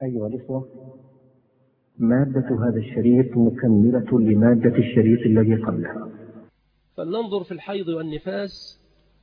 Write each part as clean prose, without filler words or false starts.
أيها الإخوة، مادة هذا الشريط مكملة لمادة الشريط الذي قبلها. فلننظر في الحيض والنفاس.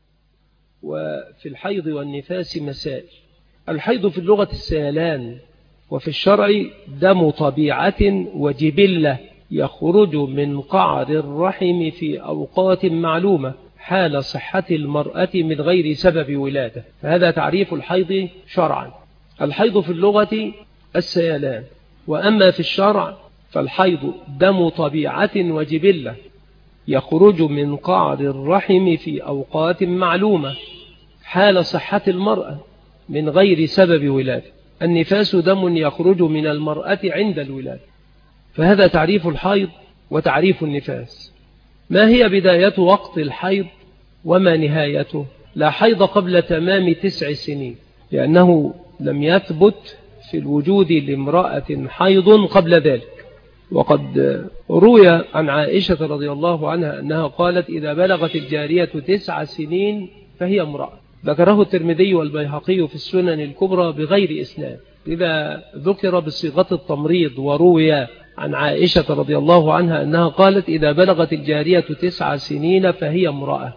وفي الحيض والنفاس مسائل. الحيض في اللغة السيلان، وفي الشرع دم طبيعة وجبلة يخرج من قعر الرحم في أوقات معلومة حال صحة المرأة من غير سبب ولادة. فهذا تعريف الحيض شرعا. الحيض في اللغة السيلان، وأما في الشرع فالحيض دم طبيعة وجبلة يخرج من قعر الرحم في أوقات معلومة حال صحة المرأة من غير سبب ولادة. النفاس دم يخرج من المرأة عند الولادة. فهذا تعريف الحيض وتعريف النفاس. ما هي بداية وقت الحيض وما نهايته؟ لا حيض قبل تمام 9 سنين، لأنه لم يثبت في الوجود لامرأة حيض قبل ذلك. وقد روي عن عائشة رضي الله عنها أنها قالت: إذا بلغت الجارية 9 سنين فهي امرأة. ذكره الترمذي والبيهقي في السنن الكبرى بغير إسناد. إذا ذكر بصيغة التمريض وروي عن عائشة رضي الله عنها أنها قالت: إذا بلغت الجارية 9 سنين فهي امرأة.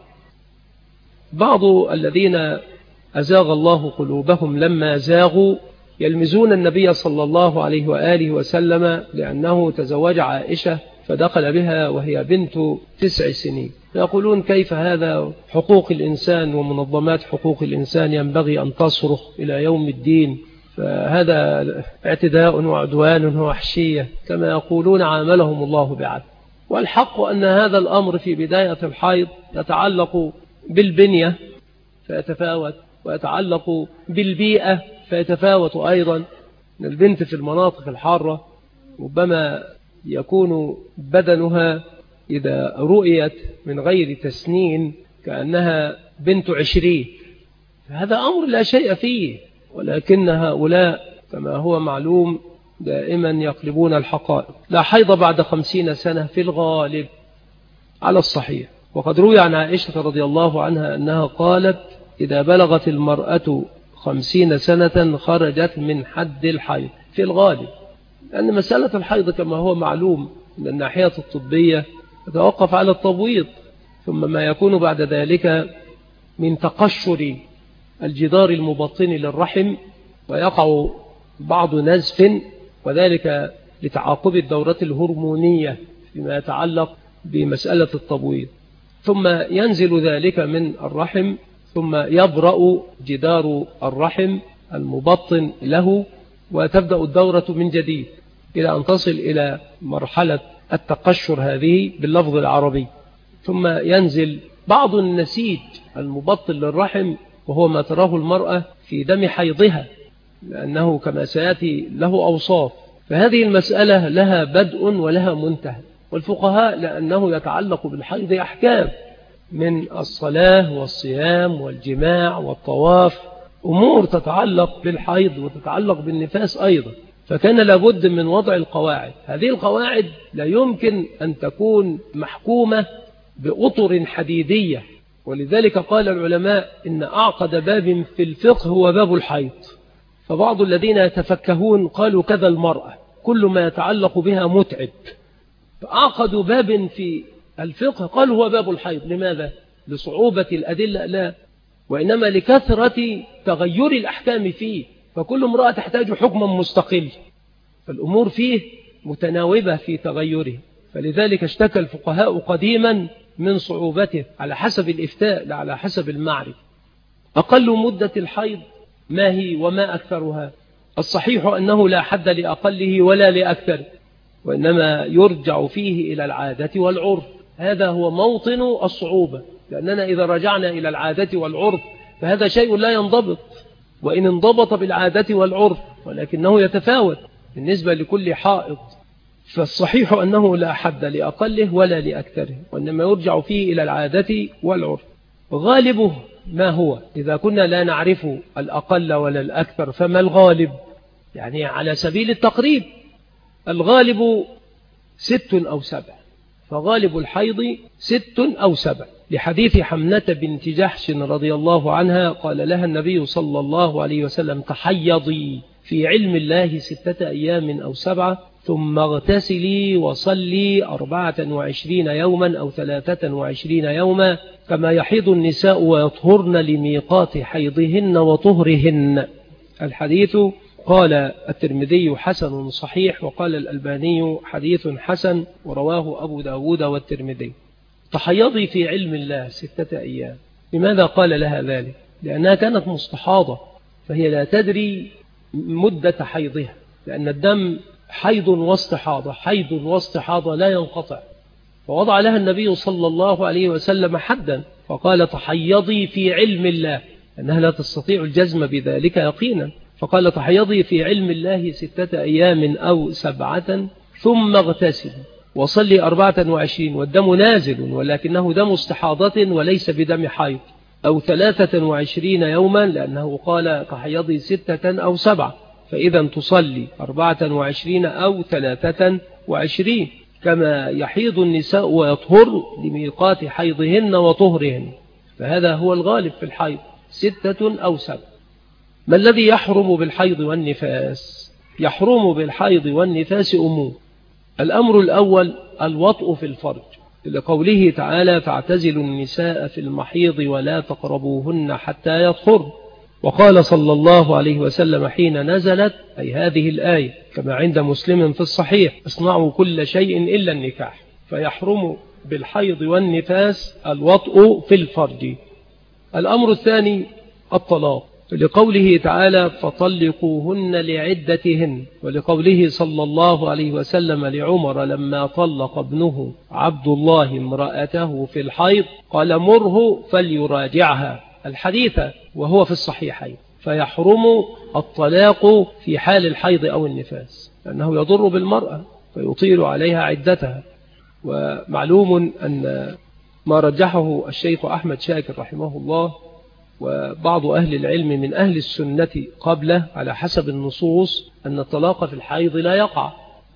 بعض الذين أزاغ الله قلوبهم لما زاغوا يلمزون النبي صلى الله عليه وآله وسلم لأنه تزوج عائشة فدخل بها وهي بنت 9 سنين. يقولون: كيف هذا؟ حقوق الإنسان ومنظمات حقوق الإنسان ينبغي أن تصرخ إلى يوم الدين، فهذا اعتداء وعدوان ووحشية كما يقولون، عاملهم الله بعدل. والحق أن هذا الأمر في بداية الحيض يتعلق بالبنية فيتفاوت، ويتعلق بالبيئة فيتفاوت أيضا. البنت في المناطق الحارة ربما يكون بدنها إذا رؤيت من غير تسنين كأنها بنت 20. هذا أمر لا شيء فيه، ولكن هؤلاء كما هو معلوم دائما يقلبون الحقائق. لا حيض بعد 50 سنة في الغالب على الصحيح. وقد روي عن عائشة رضي الله عنها أنها قالت: إذا بلغت المرأة 50 سنة خرجت من حد الحيض في الغالب. لأن مسألة الحيض كما هو معلوم من الناحية الطبية تتوقف على التبويض، ثم ما يكون بعد ذلك من تقشر الجدار المبطن للرحم، ويقع بعض نزف، وذلك لتعاقب الدورة الهرمونية فيما يتعلق بمسألة التبويض. ثم ينزل ذلك من الرحم، ثم يبرأ جدار الرحم المبطن له، وتبدأ الدورة من جديد إلى أن تصل إلى مرحلة التقشر هذه باللفظ العربي. ثم ينزل بعض النسيج المبطن للرحم، وهو ما تراه المرأة في دم حيضها، لأنه كما سيأتي له أوصاف. فهذه المسألة لها بدء ولها منتهى. والفقهاء لأنه يتعلق بالحيض أحكام من الصلاة والصيام والجماع والطواف، أمور تتعلق بالحيض وتتعلق بالنفاس أيضا، فكان لابد من وضع القواعد. هذه القواعد لا يمكن أن تكون محكومة بأطر حديدية، ولذلك قال العلماء إن أعقد باب في الفقه هو باب الحيض. فبعض الذين يتفكهون قالوا كذا المرأة، كل ما يتعلق بها متعب، فأعقدوا باب في الفقه قالوا هو باب الحيض. لماذا؟ لصعوبة الأدلة؟ لا، وإنما لكثرة تغير الأحكام فيه، فكل امرأة تحتاج حكما مستقل، فالأمور فيه متناوبة في تغيره. فلذلك اشتكى الفقهاء قديما من صعوبته على حسب الإفتاء لا على حسب المعرفة. أقل مدة الحيض ما هي وما أكثرها؟ الصحيح أنه لا حد لأقله ولا لأكثر، وإنما يرجع فيه إلى العادة والعرف. هذا هو موطن الصعوبة، لأننا إذا رجعنا إلى العادة والعرف فهذا شيء لا ينضبط، وإن انضبط بالعادة والعرف ولكنه يتفاوت بالنسبة لكل حائض. فالصحيح أنه لا حد لأقله ولا لأكثره، وإنما يرجع فيه إلى العادة والعرف. غالبه ما هو؟ إذا كنا لا نعرف الأقل ولا الأكثر فما الغالب؟ يعني على سبيل التقريب الغالب 6 أو 7، فغالب الحيض 6 أو 7، لحديث حمنة بنت جحش رضي الله عنها قال لها النبي صلى الله عليه وسلم: تحيضي في علم الله 6 أيام أو 7 ثم اغتسلي وصلي 24 يوما أو 23 يوما كما يحيض النساء ويطهرن لميقات حيضهن وطهرهن. الحديث قال الترمذي حسن صحيح، وقال الألباني حديث حسن، ورواه أبو داود والترمذي. تحيضي في علم الله 6 أيام. لماذا قال لها ذلك؟ لأنها كانت مستحاضة، فهي لا تدري مدة حيضها، لأن الدم حيض واستحاضة، حيض واستحاضة لا ينقطع. فوضع لها النبي صلى الله عليه وسلم حدا، فقال تحيضي في علم الله، أنها لا تستطيع الجزم بذلك يقينا، فقال تحيضي في علم الله 6 أيام أو 7 ثم اغتسل وصلي 24، والدم نازل ولكنه دم استحاضة وليس بدم حيض، أو 23 يوما، لأنه قال تحيضي 6 أو 7، فإذا تصلي 24 أو 23 كما يحيض النساء ويطهر لميقات حيضهن وطهرهن، فهذا هو الغالب في الحيض 6 أو 7. ما الذي يحرم بالحيض والنفاس؟ يحرم بالحيض والنفاس أمور. الأمر الأول الوطء في الفرج، لقوله تعالى فاعتزلوا النساء في المحيض ولا تقربوهن حتى يطهرن. وقال صلى الله عليه وسلم حين نزلت أي هذه الآية كما عند مسلم في الصحيح اصنعوا كل شيء إلا النكاح. فيحرم بالحيض والنفاس الوطء في الفرج. الأمر الثاني الطلاق، لقوله تعالى فطلقوهن لعدتهن، ولقوله صلى الله عليه وسلم لعمر لما طلق ابنه عبد الله امرأته في الحيض قال مره فليراجعها، الحديث وهو في الصحيحين. فيحرم الطلاق في حال الحيض أو النفاس، لأنه يضر بالمرأة فيطيل عليها عدتها. ومعلوم أن ما رجحه الشيخ أحمد شاكر رحمه الله وبعض أهل العلم من أهل السنة قبله على حسب النصوص أن الطلاق في الحيض لا يقع.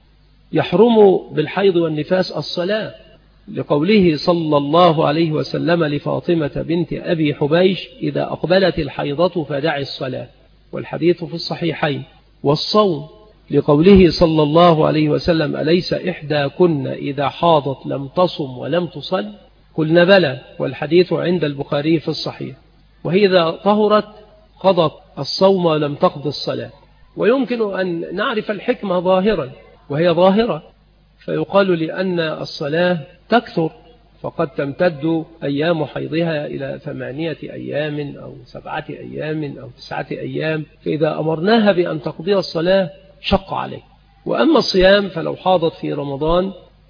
يحرم بالحيض والنفاس الصلاة، لقوله صلى الله عليه وسلم لفاطمة بنت أبي حبيش إذا أقبلت الحيضة فدعي الصلاة، والحديث في الصحيحين. والصوم، لقوله صلى الله عليه وسلم أليس إحداكن إذا حاضت لم تصم ولم تصل؟ قلنا بلى، والحديث عند البخاري في الصحيح. وإذا طهرت قضت الصوم ولم تقض الصلاة. ويمكن أن نعرف الحكمة ظاهرا، وهي ظاهرة، فيقال لأن الصلاة تكثر، فقد تمتد أيام حيضها إلى 8 أيام أو 7 أيام أو 9 أيام، فإذا أمرناها بأن تقضي الصلاة شق عليه. وأما الصيام فلو حاضت في رمضان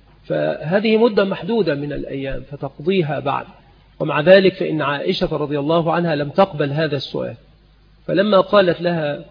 فهذه مدة محدودة من الأيام فتقضيها بعد. ومع ذلك فإن عائشة رضي الله عنها لم تقبل هذا السؤال، فلما قالت لها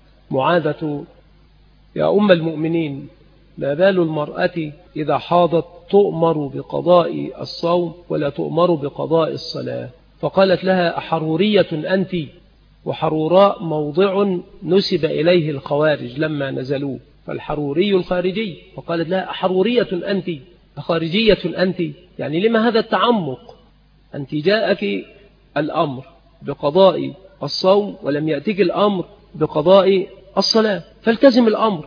معاذة يا أم المؤمنين ما بال المرأة إذا حاضت تؤمر بقضاء الصوم ولا تؤمر بقضاء الصلاة؟ فقالت لها أحرورية أنت؟ وحروراء موضع نسب إليه الخوارج لما نزلوه، فالحروري الخارجي. فقالت لها أحرورية أنت؟ خارجية أنت؟ يعني لما هذا التعمق؟ أنت جاءك الأمر بقضاء الصوم ولم يأتيك الأمر بقضاء الصلاة، فالتزم الأمر.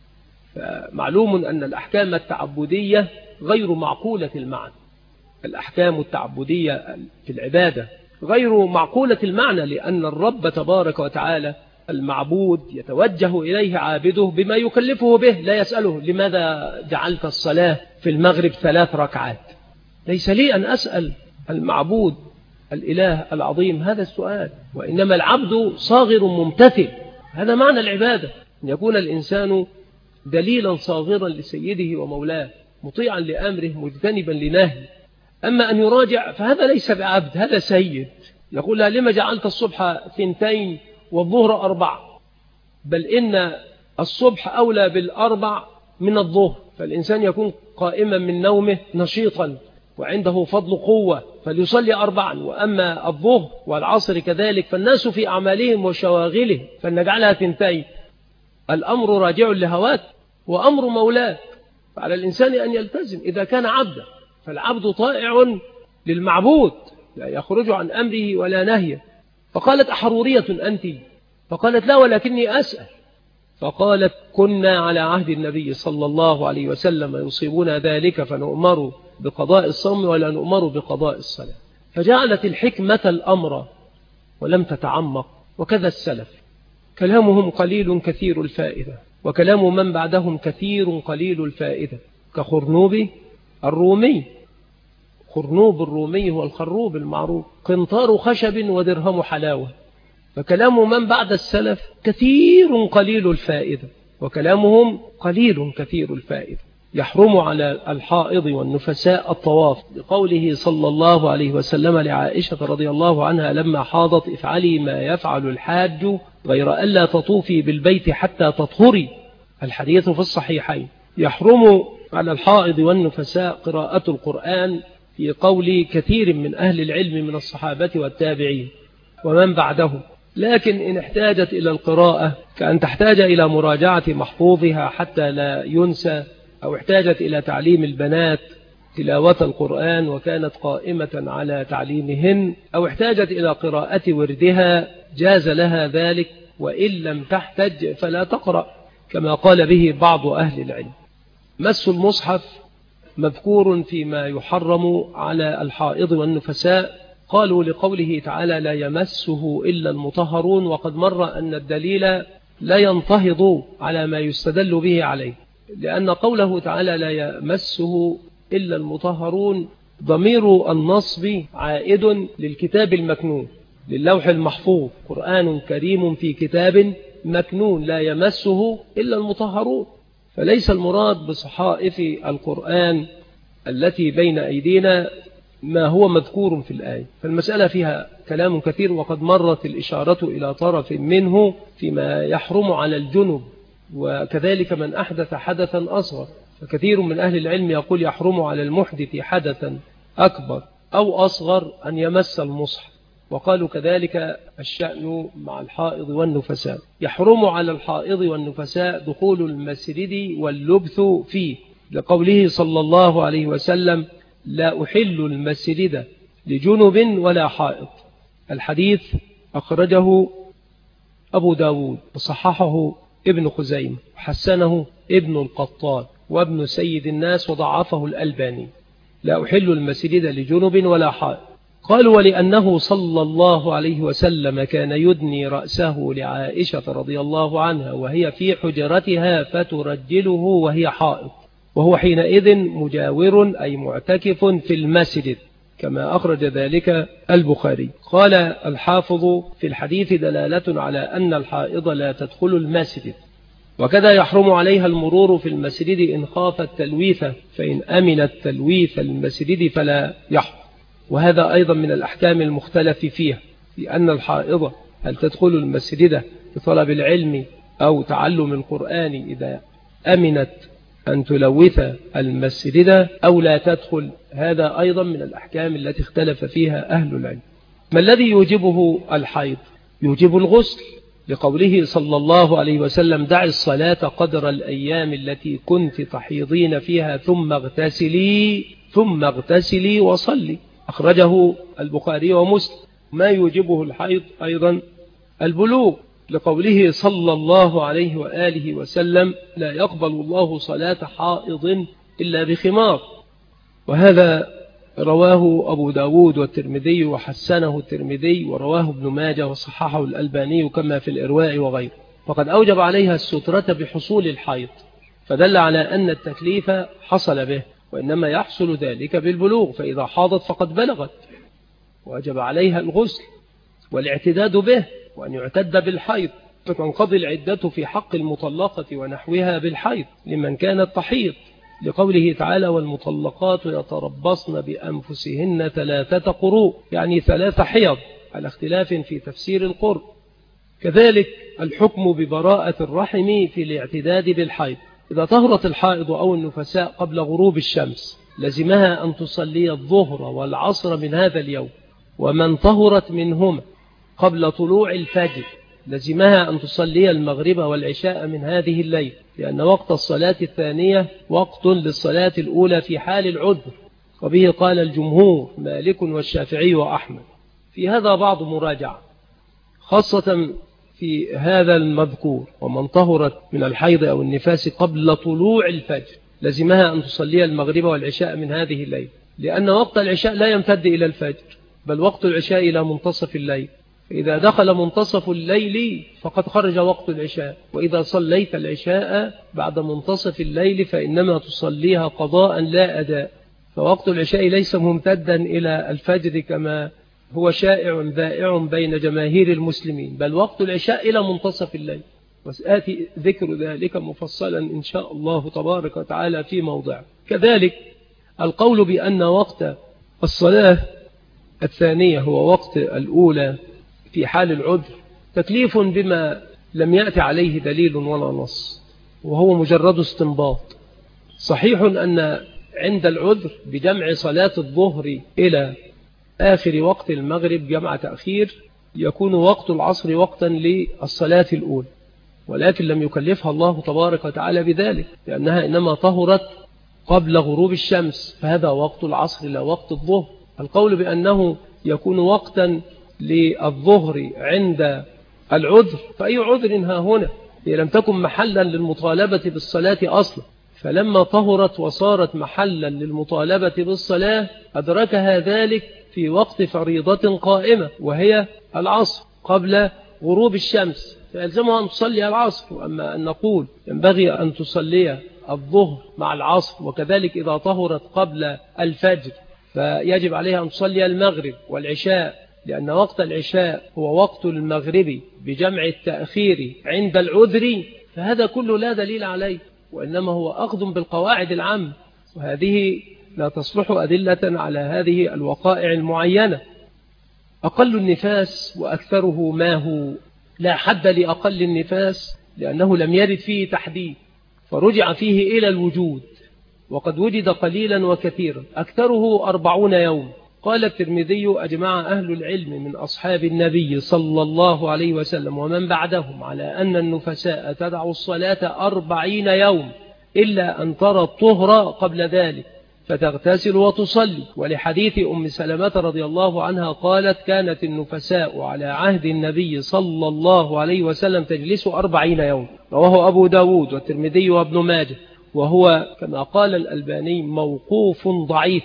فمعلوم أن الأحكام التعبدية غير معقولة المعنى. الأحكام التعبدية في العبادة غير معقولة المعنى، لأن الرب تبارك وتعالى المعبود يتوجه إليه عابده بما يكلفه به، لا يسأله لماذا جعلت الصلاة في المغرب 3 ركعات. ليس لي أن أسأل المعبود الإله العظيم هذا السؤال، وإنما العبد صاغر ممتثل. هذا معنى العبادة، أن يكون الإنسان دليلا صاغرا لسيده ومولاه، مطيعا لأمره مجتنبا لنهيه. أما أن يراجع فهذا ليس بعبد، هذا سيد. يقول لها لما جعلت الصبح 2 والظهر 4؟ بل إن الصبح أولى بال4 من الظهر، فالإنسان يكون قائما من نومه نشيطا وعنده فضل قوة فليصلي 4. وأما الظهر والعصر كذلك فالناس في أعمالهم وشواغلهم فلنجعلها 2. الأمر راجع لهوات وأمر مولاه، فعلى الإنسان أن يلتزم إذا كان عبدا. فالعبد طائع للمعبود لا يخرج عن أمره ولا نهيه. فقالت أحرورية أنت؟ فقالت لا ولكني أسأل. فقالت كنا على عهد النبي صلى الله عليه وسلم يصيبنا ذلك فنؤمر بقضاء الصوم ولا نؤمر بقضاء الصلاة. فجعلت الحكمة الأمر ولم تتعمق. وكذا السلف كلامهم قليل كثير الفائدة، وكلام من بعدهم كثير قليل الفائدة، كخرنوب الرومي. خرنوب الرومي هو الخروب المعروف، قنطار خشب ودرهم حلاوة. فكلام من بعد السلف كثير قليل الفائدة، وكلامهم قليل كثير الفائدة. يحرم على الحائض والنفساء الطواف، لقوله صلى الله عليه وسلم لعائشة رضي الله عنها لما حاضت: افعلي ما يفعل الحاج غير ألا تطوفي بالبيت حتى تطهري. الحديث في الصحيحين. يحرم على الحائض والنفساء قراءة القرآن، في قول كثير من أهل العلم من الصحابة والتابعين ومن بعدهم، لكن إن احتاجت إلى القراءة كأن تحتاج إلى مراجعة محفوظها حتى لا ينسى، أو احتاجت إلى تعليم البنات تلاوة القرآن وكانت قائمة على تعليمهن، أو احتاجت إلى قراءة وردها جاز لها ذلك، وإن لم تحتج فلا تقرأ، كما قال به بعض أهل العلم. مس المصحف مذكور فيما يحرم على الحائض والنفساء، قالوا لقوله تعالى: لا يمسه إلا المطهرون، وقد مر أن الدليل لا ينتهض على ما يستدل به عليه، لأن قوله تعالى لا يمسه إلا المطهرون ضمير النصب عائد للكتاب المكنون، للوح المحفوظ. قرآن كريم في كتاب مكنون لا يمسه إلا المطهرون، فليس المراد بصحائف القرآن التي بين أيدينا ما هو مذكور في الآية. فالمسألة فيها كلام كثير، وقد مرت الإشارة إلى طرف منه فيما يحرم على الجنب، وكذلك من أحدث حدثا أصغر. فكثير من أهل العلم يقول يحرم على المحدث حدثا أكبر أو أصغر أن يمس المصحف، وقالوا كذلك الشأن مع الحائض والنفساء. يحرم على الحائض والنفساء دخول المسجد واللبث فيه، لقوله صلى الله عليه وسلم: لا أحل المسجد لجنب ولا حائض. الحديث أخرجه أبو داود وصححه ابن خزيمة وحسنه ابن القطان وابن سيد الناس وضعفه الألباني. لا أحل المسجد لجنب ولا حائض. قالوا: ولأنه صلى الله عليه وسلم كان يدني رأسه لعائشة رضي الله عنها وهي في حجرتها فترجله وهي حائض، وهو حينئذ مجاور أي معتكف في المسجد، كما أخرج ذلك البخاري. قال الحافظ: في الحديث دلالة على أن الحائض لا تدخل المسجد، وكذا يحرم عليها المرور في المسجد إن خافت تلويثه، فإن أمنت تلويث المسجد فلا يحرم. وهذا أيضا من الأحكام المختلف فيها، لأن الحائض هل تدخل المسجد لطلب العلم أو تعلم القرآن إذا أمنت أن تلوث المسجد أو لا تدخل. هذا أيضا من الأحكام التي اختلف فيها أهل العلم. ما الذي يوجبه الحيض؟ يوجب الغسل، لقوله صلى الله عليه وسلم: دع الصلاة قدر الأيام التي كنت تحيضين فيها ثم اغتسلي وصلي. أخرجه البخاري ومسلم. ما يوجبه الحيض أيضا البلوغ، لقوله صلى الله عليه وآله وسلم: لا يقبل الله صلاة حائض إلا بخمار. وهذا رواه أبو داود والترمذي وحسنه الترمذي، ورواه ابن ماجه وصححه الألباني كما في الإرواء وغيره. فقد أوجب عليها السترة بحصول الحيض، فدل على أن التكليف حصل به، وإنما يحصل ذلك بالبلوغ. فإذا حاضت فقد بلغت، وجب عليها الغسل والاعتداد به، وأن يعتد بالحيض، فتنقضي العدة في حق المطلقة ونحوها بالحيض لمن كانت تحيض، لقوله تعالى: والمطلقات يتربصن بأنفسهن 3 قروء، يعني 3 حيض، على اختلاف في تفسير القرء. كذلك الحكم ببراءة الرحم في الاعتداد بالحيض. إذا طهرت الحائض أو النفساء قبل غروب الشمس لزمها أن تصلي الظهر والعصر من هذا اليوم، ومن طهرت منهما قبل طلوع الفجر لزمها أن تصلي المغرب والعشاء من هذه الليل، لأن وقت الصلاة الثانية وقت للصلاة الأولى في حال العذر، وبه قال الجمهور مالك والشافعي وأحمد. في هذا بعض مراجعة، خاصة في هذا المذكور: ومن طهرت من الحيض أو النفاس قبل طلوع الفجر لزمها أن تصلي المغرب والعشاء من هذه الليل، لأن وقت العشاء لا يمتد إلى الفجر، بل وقت العشاء إلى منتصف الليل. إذا دخل منتصف الليل فقد خرج وقت العشاء، وإذا صليت العشاء بعد منتصف الليل فإنما تصليها قضاء لا أداء. فوقت العشاء ليس ممتدا إلى الفجر كما هو شائع ذائع بين جماهير المسلمين، بل وقت العشاء إلى منتصف الليل، وسآتي ذكر ذلك مفصلا إن شاء الله تبارك وتعالى في موضع. كذلك القول بأن وقت الصلاة الثانية هو وقت الأولى في حال العذر تكليف بما لم يأتي عليه دليل ولا نص، وهو مجرد استنباط. صحيح أن عند العذر بجمع صلاة الظهر إلى آخر وقت المغرب جمع تأخير يكون وقت العصر وقتا للصلاة الأولى، ولكن لم يكلفها الله تبارك وتعالى بذلك، لأنها إنما طهرت قبل غروب الشمس، فهذا وقت العصر لا وقت الظهر. القول بأنه يكون وقتا للظهر عند العذر، فأي عذر ها هنا؟ هي لم تكن محلا للمطالبة بالصلاة أصلا، فلما طهرت وصارت محلا للمطالبة بالصلاة أدركها ذلك في وقت فريضة قائمة وهي العصر قبل غروب الشمس، فيلزمها أن تصلي العصر. وأما أن نقول ينبغي أن تصلي الظهر مع العصر، وكذلك إذا طهرت قبل الفجر فيجب عليها أن تصلي المغرب والعشاء، لأن وقت العشاء هو وقت المغرب بجمع التأخير عند العذر، فهذا كله لا دليل عليه، وإنما هو أخذ بالقواعد العامة، وهذه لا تصلح أدلة على هذه الوقائع المعينة. أقل النفاس وأكثره ما هو، لا حد لأقل النفاس لأنه لم يرد فيه تحديد، فرجع فيه إلى الوجود، وقد وجد قليلا وكثيرا. أكثره 40 يوم. قال الترمذي: أجمع أهل العلم من أصحاب النبي صلى الله عليه وسلم ومن بعدهم على أن النفساء تدع الصلاة 40 يوم إلا أن ترى الطهر قبل ذلك فتغتسل وتصلي. ولحديث أم سلمة رضي الله عنها قالت: كانت النفساء على عهد النبي صلى الله عليه وسلم تجلس 40 يوم. رواه أبو داود والترمذي وابن ماجه، وهو كما قال الألباني موقوف ضعيف.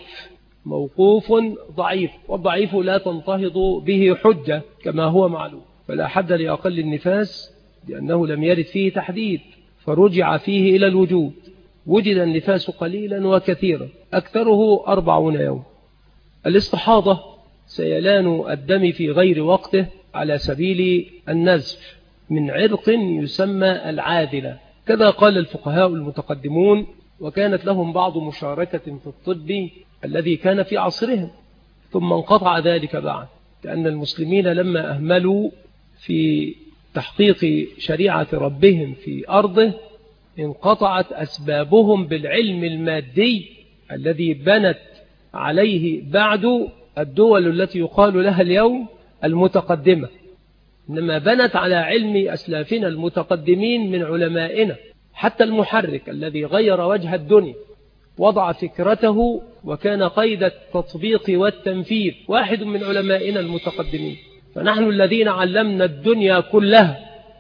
موقوف ضعيف، والضعيف لا تنتهض به حجة كما هو معلوم. فلا حد لأقل النفاس لأنه لم يرد فيه تحديد، فرجع فيه إلى الوجود. وجد النفاس قليلا وكثيرا، أكثره 40 يوم. الاستحاضة سيلان الدم في غير وقته على سبيل النزف من عرق يسمى العاذلة، كذا قال الفقهاء المتقدمون، وكانت لهم بعض مشاركة في الطب الذي كان في عصرهم، ثم انقطع ذلك بعد، لأن المسلمين لما أهملوا في تحقيق شريعة ربهم في أرضه انقطعت أسبابهم بالعلم المادي الذي بنت عليه بعد الدول التي يقال لها اليوم المتقدمة، إنما بنت على علم أسلافنا المتقدمين من علمائنا. حتى المحرك الذي غير وجه الدنيا وضع فكرته وكان قيد التطبيق والتنفيذ واحد من علمائنا المتقدمين. فنحن الذين علمنا الدنيا كلها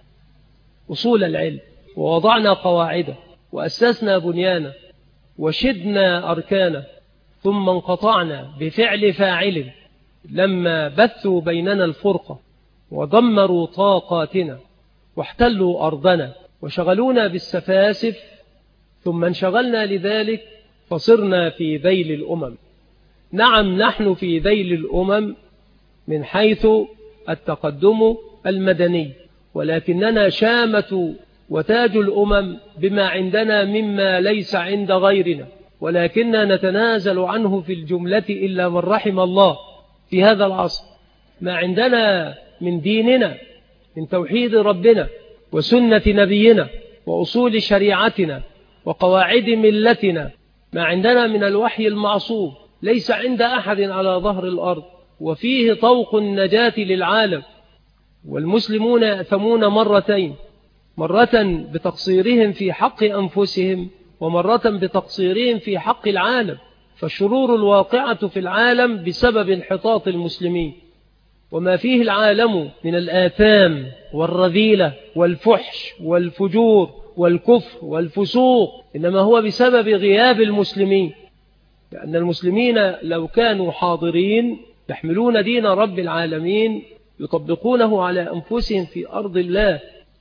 أصول العلم، ووضعنا قواعده، وأسسنا بنيانا، وشدنا أركانا، ثم انقطعنا بفعل فاعل لما بثوا بيننا الفرقة ودمروا طاقاتنا واحتلوا أرضنا وشغلونا بالسفاسف، ثم انشغلنا لذلك فصرنا في ذيل الأمم. نعم، نحن في ذيل الأمم من حيث التقدم المدني، ولكننا شامة وتاج الأمم بما عندنا مما ليس عند غيرنا، ولكننا نتنازل عنه في الجملة إلا من رحم الله في هذا العصر. ما عندنا من ديننا، من توحيد ربنا وسنة نبينا وأصول شريعتنا وقواعد ملتنا، ما عندنا من الوحي المعصوم ليس عند أحد على ظهر الأرض، وفيه طوق النجاة للعالم. والمسلمون يأثمون مرتين: مرة بتقصيرهم في حق أنفسهم، ومرة بتقصيرهم في حق العالم. فالشرور الواقعة في العالم بسبب انحطاط المسلمين، وما فيه العالم من الآثام والرذيلة والفحش والفجور والكفر والفسوق إنما هو بسبب غياب المسلمين، لأن المسلمين لو كانوا حاضرين يحملون دين رب العالمين يطبقونه على أنفسهم في أرض الله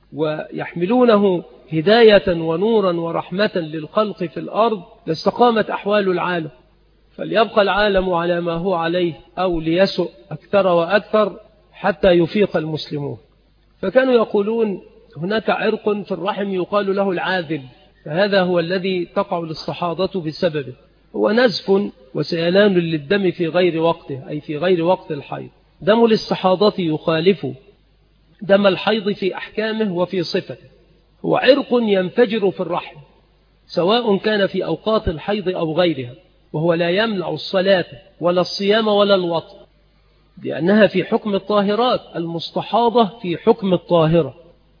ويحملونه هداية ونورا ورحمة للخلق في الأرض لاستقامت أحوال العالم. فليبقى العالم على ما هو عليه أو ليسؤ أكثر وأكثر حتى يفيق المسلمون. فكانوا يقولون هناك عرق في الرحم يقال له العاذل، فهذا هو الذي تقع الاستحاضة بسببه، هو نزف وسيلان للدم في غير وقته أي في غير وقت الحيض. دم الاستحاضة يخالف دم الحيض في أحكامه وفي صفته، هو عرق ينفجر في الرحم سواء كان في أوقات الحيض أو غيرها، وهو لا يمنع الصلاة ولا الصيام ولا الوطء، لأنها في حكم الطاهرات، المستحاضة في حكم الطاهرة.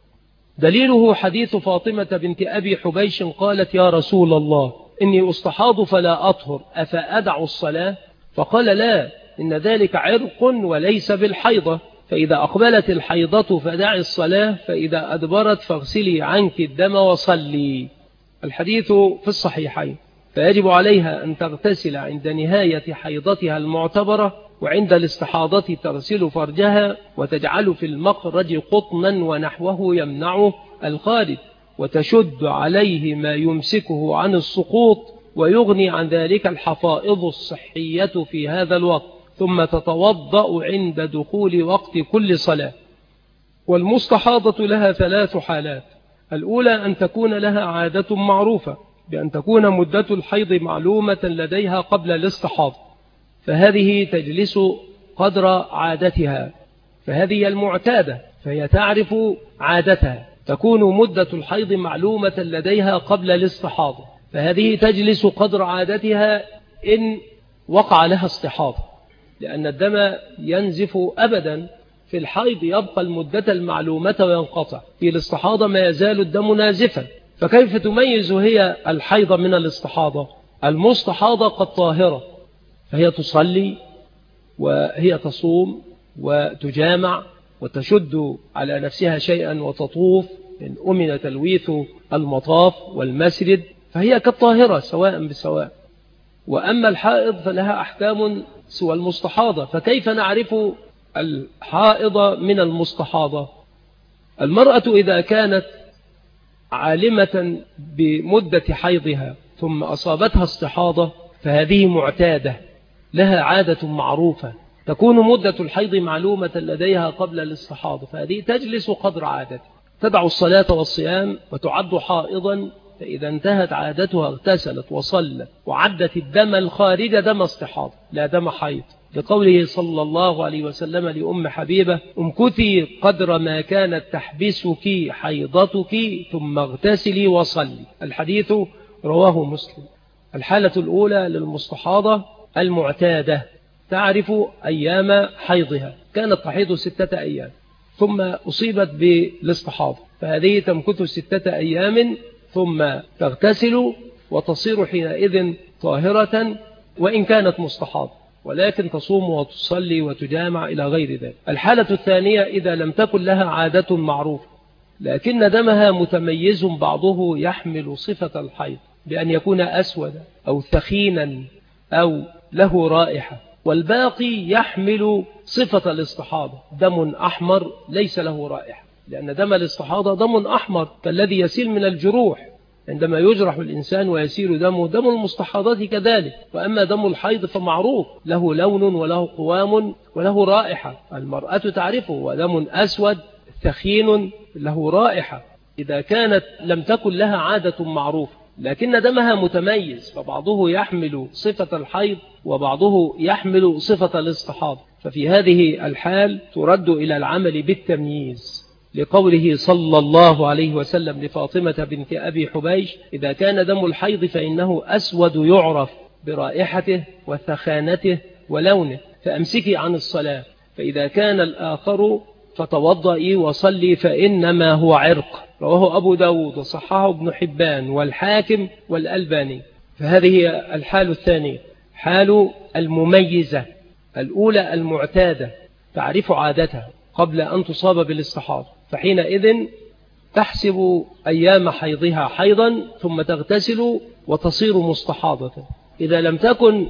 دليله حديث فاطمة بنت أبي حبيش قالت يا رسول الله إني أستحاض فلا أطهر أفأدع الصلاة؟ فقال لا، إن ذلك عرق وليس بالحيضة، فإذا أقبلت الحيضة فدعي الصلاة، فإذا أدبرت فاغسلي عنك الدم وصلي. الحديث في الصحيحين. فيجب عليها أن تغتسل عند نهاية حيضتها المعتبرة، وعند الاستحاضة تغسل فرجها وتجعل في المخرج قطنا ونحوه يمنعه الخارج، وتشد عليه ما يمسكه عن السقوط، ويغني عن ذلك الحفائض الصحية في هذا الوقت، ثم تتوضأ عند دخول وقت كل صلاة. والمستحاضة لها 3 حالات: الأولى أن تكون لها عادة معروفة بأن تكون مدة الحيض معلومة لديها قبل الاستحاضة، فهذه تجلس قدر عادتها، فهذه المعتادة، فهي تعرف عادتها. تكون مدة الحيض معلومة لديها قبل الاستحاضة، فهذه تجلس قدر عادتها إن وقع لها استحاضة، لأن الدم ينزف أبدا في الحيض، يبقى المدة المعلومة وينقطع. في الاستحاضة ما يزال الدم نازفا، فكيف تميز هي الحيض من الاستحاضة؟ المستحاضة قد طاهرة، فهي تصلي وهي تصوم وتجامع وتشد على نفسها شيئا وتطوف إن أمن تلويث المطاف والمسجد، فهي كالطاهرة سواء بسواء. وأما الحائض فلها أحكام سوى المستحاضة، فكيف نعرف الحائض من المستحاضة؟ المرأة إذا كانت عالمة بمدة حيضها ثم أصابتها استحاضة فهذه معتادة، لها عادة معروفة، تكون مدة الحيض معلومة لديها قبل الاستحاضة، فهذه تجلس قدر عادتها، تدع الصلاة والصيام وتعد حائضا، فإذا انتهت عادتها اغتسلت وصلت وعدت الدم الخارج دم استحاضة لا دم حيض، لقوله صلى الله عليه وسلم لأم حبيبة امكثي قدر ما كانت تحبسك حيضتك ثم اغتسلي وصلي. الحديث رواه مسلم. الحالة الأولى للمستحاضة المعتادة، تعرف أيام حيضها، كانت تحيض 6 أيام ثم أصيبت بالاستحاضة، فهذه تمكث 6 أيام ثم تغتسل وتصير حينئذ طاهرة وإن كانت مستحاضة، ولكن تصوم وتصلي وتجامع إلى غير ذلك. الحالة الثانية إذا لم تكن لها عادة معروفة لكن دمها متميز، بعضه يحمل صفة الحيض بأن يكون أسود أو ثخينا أو له رائحة، والباقي يحمل صفة الاستحاضة، دم أحمر ليس له رائحة، لأن دم الاستحاضة دم أحمر كالذي يسيل من الجروح عندما يجرح الإنسان ويسيل دمه، دم المستحاضة كذلك. وأما دم الحيض فمعروف له لون وله قوام وله رائحة، المرأة تعرفه، ودم أسود ثخين له رائحة. إذا كانت لم تكن لها عادة معروفة لكن دمها متميز، فبعضه يحمل صفة الحيض وبعضه يحمل صفة الاستحاضة، ففي هذه الحال ترد إلى العمل بالتمييز، لقوله صلى الله عليه وسلم لفاطمة بنت أبي حبيش إذا كان دم الحيض فإنه أسود يعرف برائحته وثخانته ولونه، فأمسكي عن الصلاة، فإذا كان الآخر فتوضئي وصلي فإنما هو عرق. رواه أبو داود وصححه ابن حبان والحاكم والألباني. فهذه الحال الثانية، حال المميزة. الأولى المعتادة تعرف عادتها قبل أن تصاب بالاستحاضة، فحينئذ تحسب أيام حيضها حيضا ثم تغتسل وتصير مستحاضة. إذا لم تكن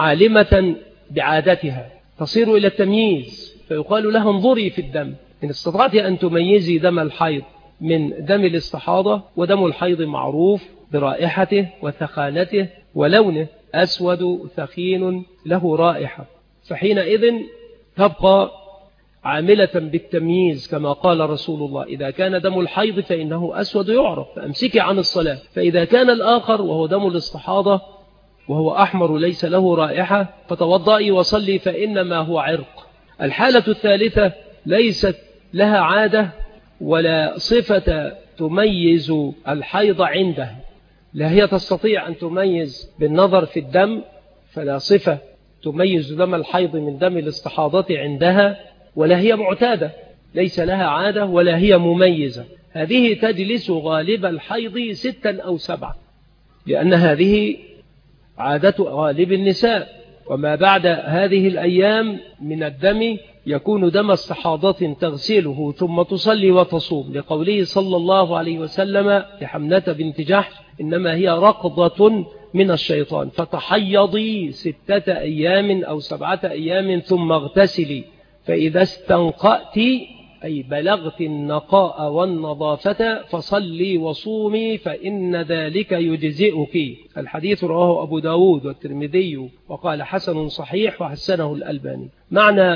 عالمة بعادتها تصير إلى التمييز، فيقال لها انظري في الدم، إن استطعت أن تميزي دم الحيض من دم الاستحاضة، ودم الحيض معروف برائحته وثخانته ولونه، أسود ثخين له رائحة، فحينئذ تبقى عاملة بالتمييز كما قال رسول الله: إذا كان دم الحيض فإنه أسود يعرف فأمسكي عن الصلاة، فإذا كان الآخر وهو دم الاستحاضة وهو أحمر ليس له رائحة فتوضئي وصلي فإنما هو عرق. الحالة الثالثة ليست لها عادة ولا صفة تميز الحيض عندها، لا هي تستطيع أن تميز بالنظر في الدم، فلا صفة تميز دم الحيض من دم الاستحاضة عندها، ولا هي معتادة، ليس لها عادة ولا هي مميزة. هذه تجلس غالب الحيض 6 أو 7، لأن هذه عادة غالب النساء، وما بعد هذه الأيام من الدم يكون دم استحاضة تغسله ثم تصلي وتصوم، لقوله صلى الله عليه وسلم لحمنة بنت جحش: إنما هي رقضة من الشيطان، فتحيضي 6 أيام أو 7 أيام ثم اغتسلي، فإذا استنقأت أي بلغت النقاء والنظافة فصلي وصومي فإن ذلك يجزئك. الحديث رواه أبو داود والترمذي وقال حسن صحيح وحسنه الألباني. معنى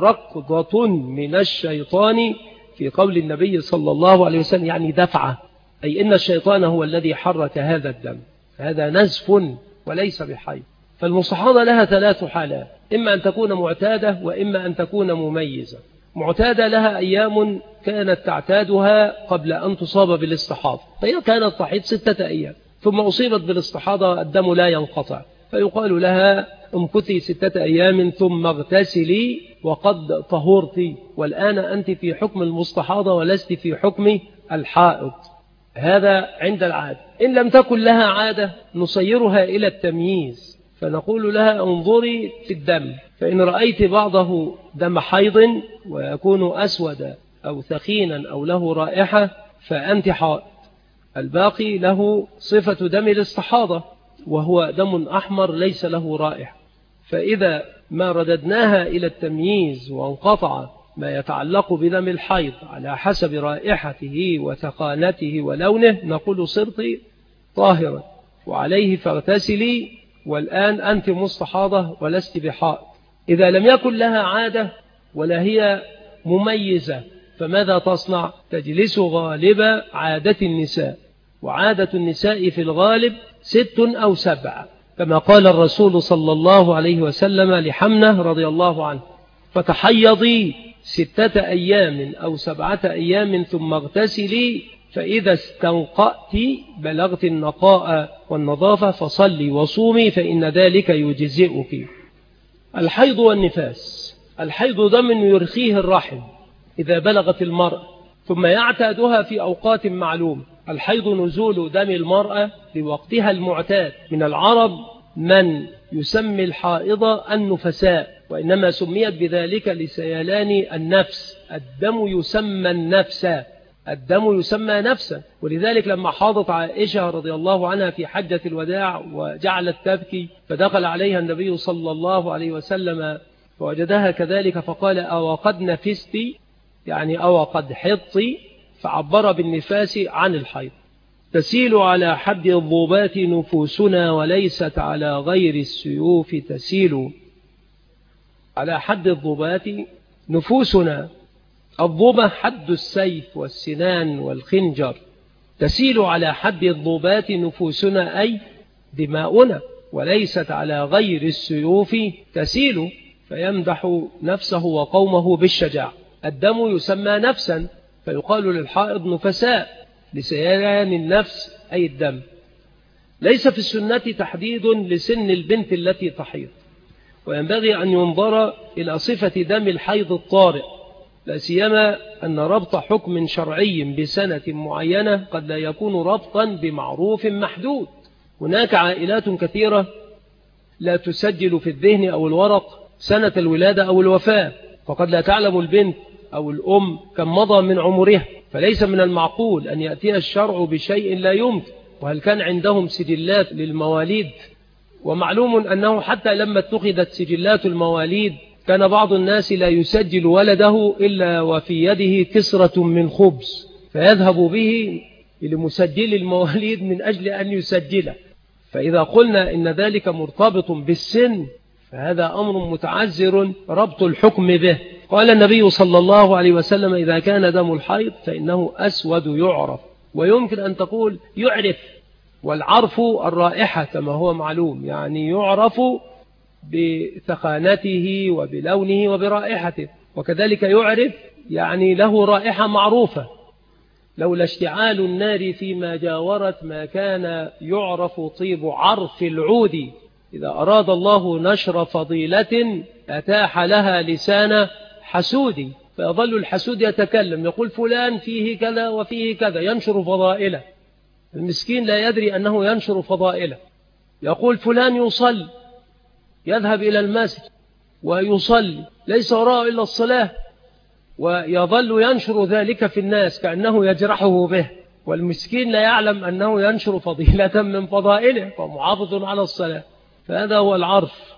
ركضة من الشيطان في قول النبي صلى الله عليه وسلم يعني دفعة، أي إن الشيطان هو الذي حرك هذا الدم، هذا نزف وليس بحي. فالمستحاضة لها 3 حالات: إما أن تكون معتادة وإما أن تكون مميزة. معتادة لها أيام كانت تعتادها قبل أن تصاب بالاستحاضة، فهي كانت تحيض 6 أيام ثم أصيبت بالاستحاضة الدم لا ينقطع، فيقال لها امكثي 6 أيام ثم اغتسلي وقد طهرت، والآن أنت في حكم المستحاضة ولست في حكم الحائض. هذا عند العادة. إن لم تكن لها عادة نصيرها إلى التمييز، فنقول لها انظري في الدم، فإن رأيت بعضه دم حيض ويكون أسود أو ثخينا أو له رائحة فأنت حائض، الباقي له صفة دم الاستحاضة وهو دم أحمر ليس له رائحة. فإذا ما رددناها إلى التمييز وانقطع ما يتعلق بدم الحيض على حسب رائحته وثخانته ولونه نقول صرت طاهرا وعليه فاغتسلي، والآن أنت مستحاضة ولست بحائض. إذا لم يكن لها عادة ولا هي مميزة فماذا تصنع؟ تجلس غالب عادة النساء، وعادة النساء في الغالب 6 أو 7، كما قال الرسول صلى الله عليه وسلم لحمنة رضي الله عنه: فتحيضي 6 أيام أو 7 أيام ثم اغتسلي، فإذا استنقأت بلغت النقاء والنظافة فصلي وصومي فإن ذلك يجزئك. الحيض والنفاس: الحيض دم يرخيه الرحم إذا بلغت المرأة، ثم يعتادها في أوقات معلومة. الحيض نزول دم المرأة لوقتها المعتاد. من العرب من يسمي الحائض النفساء، وإنما سميت بذلك لسيلان النفس. الدم يسمى النفس، الدم يسمى نفسا، ولذلك لما حاضت عائشة رضي الله عنها في حجة الوداع وجعلت تبكي فدخل عليها النبي صلى الله عليه وسلم فوجدها كذلك فقال: أو قد نفست، يعني أو قد حضت، فعبر بالنفاس عن الحيض. تسيل على حد الضبات نفوسنا وليست على غير السيوف تسيل. على حد الضبات نفوسنا، الضبة حد السيف والسنان والخنجر، تسيل على حد الضبات نفوسنا أي دماؤنا، وليست على غير السيوف تسيل، فيمدح نفسه وقومه بالشجاع. الدم يسمى نفسا، فيقال للحائض نفساء لسيلان النفس أي الدم. ليس في السنة تحديد لسن البنت التي تحيض، وينبغي أن ينظر إلى صفة دم الحيض الطارئ، لا سيما أن ربط حكم شرعي بسنة معينة قد لا يكون ربطا بمعروف محدود. هناك عائلات كثيرة لا تسجل في الذهن أو الورق سنة الولادة أو الوفاة، فقد لا تعلم البنت أو الأم كم مضى من عمرها، فليس من المعقول أن يأتي الشرع بشيء لا يمكن. وهل كان عندهم سجلات للمواليد؟ ومعلوم أنه حتى لما اتخذت سجلات المواليد كان بعض الناس لا يسجل ولده إلا وفي يده كسرة من خبز، فيذهب به لمسجل المواليد من أجل أن يسجله. فإذا قلنا إن ذلك مرتبط بالسن فهذا أمر متعذر ربط الحكم به. قال النبي صلى الله عليه وسلم: إذا كان دم الحيض فإنه أسود يعرف. ويمكن أن تقول يعرف، والعرف الرائحة كما هو معلوم، يعني يعرف بثخانته وبلونه وبرائحته، وكذلك يعرف يعني له رائحة معروفة. لولا اشتعال النار فيما جاورت ما كان يعرف طيب عرف العود. إذا أراد الله نشر فضيلة أتاح لها لسان حسود، فيظل الحسود يتكلم يقول فلان فيه كذا وفيه كذا، ينشر فضائله. المسكين لا يدري أنه ينشر فضائله. يقول فلان يصلي، يذهب إلى المسجد ويصلي ليس وراءه إلا الصلاة، ويظل ينشر ذلك في الناس كأنه يجرحه به، والمسكين لا يعلم أنه ينشر فضيلة من فضائله فمحافظ على الصلاة. فهذا هو العرف.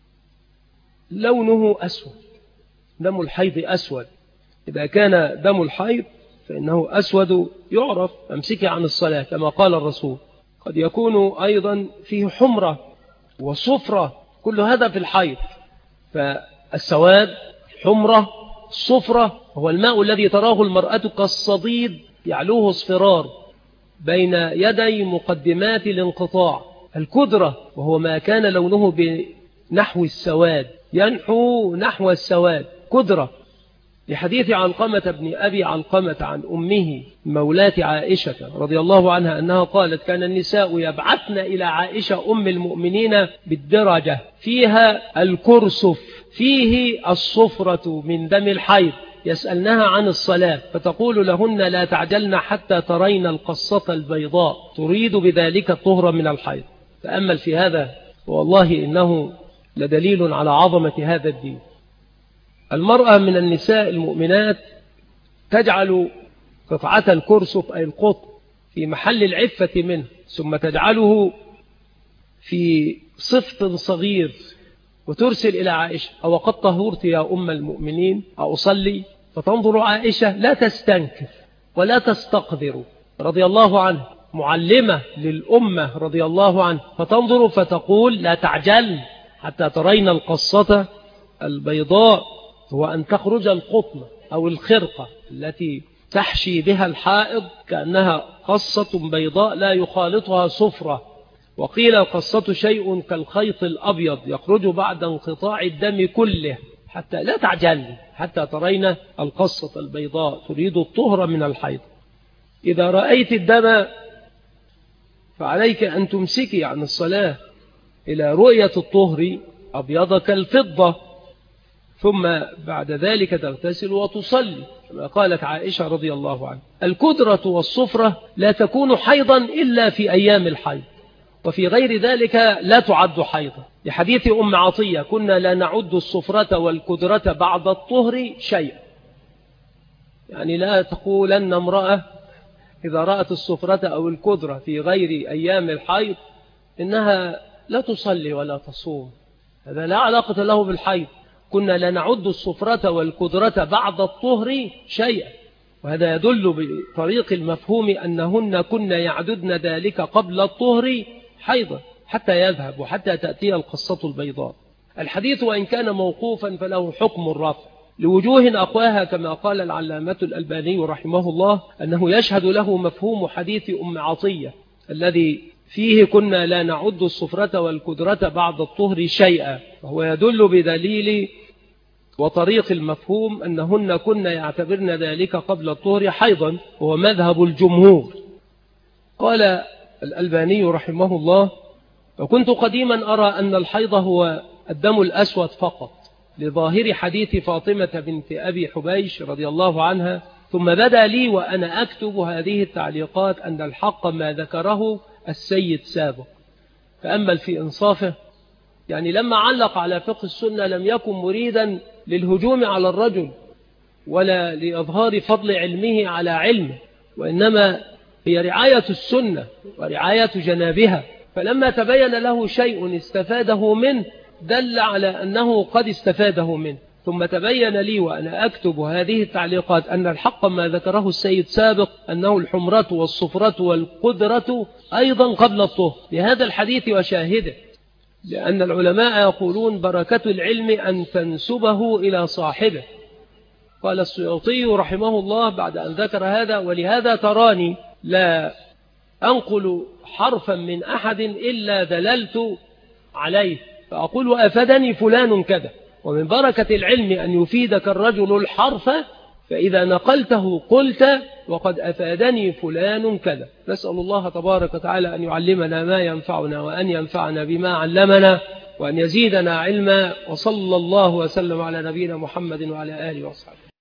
لونه أسود، دم الحيض أسود. إذا كان دم الحيض فإنه أسود يعرف، أمسكي عن الصلاة كما قال الرسول. قد يكون أيضا فيه حمرة وصفرة، كل هذا في الحيض. فالسواد، الحمرة، الصفرة هو الماء الذي تراه المرأة كالصديد يعلوه اصفرار بين يدي مقدمات الانقطاع. الكدرة وهو ما كان لونه بنحو السواد، ينحو نحو السواد، كدرة. لحديث علقمة بن أبي علقمة عن أمه مولاة عائشة رضي الله عنها أنها قالت: كان النساء يبعثن إلى عائشة أم المؤمنين بالدرجة فيها الكرسف فيه الصفرة من دم الحيض، يسألنها عن الصلاة فتقول لهن: لا تعجلن حتى ترين القصة البيضاء، تريد بذلك الطهر من الحيض. تأمل في هذا، والله إنه لدليل على عظمة هذا الدين. المرأة من النساء المؤمنات تجعل قطعة الكرسف أي القطن في محل العفة منه، ثم تجعله في صفت صغير وترسل إلى عائشة: أو قد طهرت يا أم المؤمنين أصلي؟ فتنظر عائشة لا تستنكف ولا تستقذر رضي الله عنه، معلمة للأمة رضي الله عنه، فتنظر فتقول: لا تعجل حتى ترين القصة البيضاء، هو أن تخرج القطن أو الخرقة التي تحشي بها الحائض كأنها قصة بيضاء لا يخالطها صفرة. وقيل القصة شيء كالخيط الأبيض يخرج بعد انقطاع الدم كله، حتى لا تعجل حتى ترين القصة البيضاء، تريد الطهر من الحيض. إذا رأيت الدم فعليك أن تمسكي عن الصلاة إلى رؤية الطهر أبيض كالفضة، ثم بعد ذلك تغتسل وتصلي كما قالت عائشة رضي الله عنها. الكدرة والصفرة لا تكون حيضا إلا في أيام الحيض، وفي غير ذلك لا تعد حيضا. لحديث أم عطية: كنا لا نعد الصفرة والكدرة بعد الطهر شيئا. يعني لا تقولن امرأة إذا رأت الصفرة أو الكدرة في غير أيام الحيض إنها لا تصلي ولا تصوم، هذا لا علاقة له بالحيض. كنا لا نعد الصفرة والكدرة بعد الطهر شيئا، وهذا يدل بطريق المفهوم أنهن كنا يعددن ذلك قبل الطهر حيضا حتى يذهب وحتى تأتي القصة البيضاء. الحديث وإن كان موقوفا فله حكم الرفع لوجوه أقواها، كما قال العلامة الألباني رحمه الله أنه يشهد له مفهوم حديث أم عطية الذي فيه كنا لا نعد الصفرة والكدرة بعد الطهر شيئا، وهو يدل بدليل وطريق المفهوم أنهن كنا يعتبرن ذلك قبل الطهر حيضا، وهو مذهب الجمهور. قال الألباني رحمه الله: وكنت قديما أرى أن الحيض هو الدم الأسود فقط، لظاهر حديث فاطمة بنت أبي حبيش رضي الله عنها، ثم بدا لي وأنا أكتب هذه التعليقات أن الحق ما ذكره السيد سابق. فأمل في إنصافه، يعني لما علق على فقه السنة لم يكن مريدا للهجوم على الرجل ولا لإظهار فضل علمه على علمه، وإنما هي رعاية السنة ورعاية جنابها. فلما تبين له شيء استفاده منه دل على أنه قد استفاده منه. ثم تبين لي وأنا أكتب هذه التعليقات أن الحق ما ذكره السيد سابق، أنه الحمرة والصفرة والقدرة أيضا قبل الطهر، لهذا الحديث وشاهده. لأن العلماء يقولون بركة العلم أن تنسبه إلى صاحبه. قال السيوطي رحمه الله بعد أن ذكر هذا: ولهذا تراني لا أنقل حرفا من أحد إلا دللت عليه فأقول أفادني فلان كذا. ومن بركة العلم أن يفيدك الرجل الحرف، فإذا نقلته قلت وقد أفادني فلان كذا. نسأل الله تبارك وتعالى أن يعلمنا ما ينفعنا وأن ينفعنا بما علمنا وأن يزيدنا علما. وصلى الله وسلم على نبينا محمد وعلى آله وصحبه.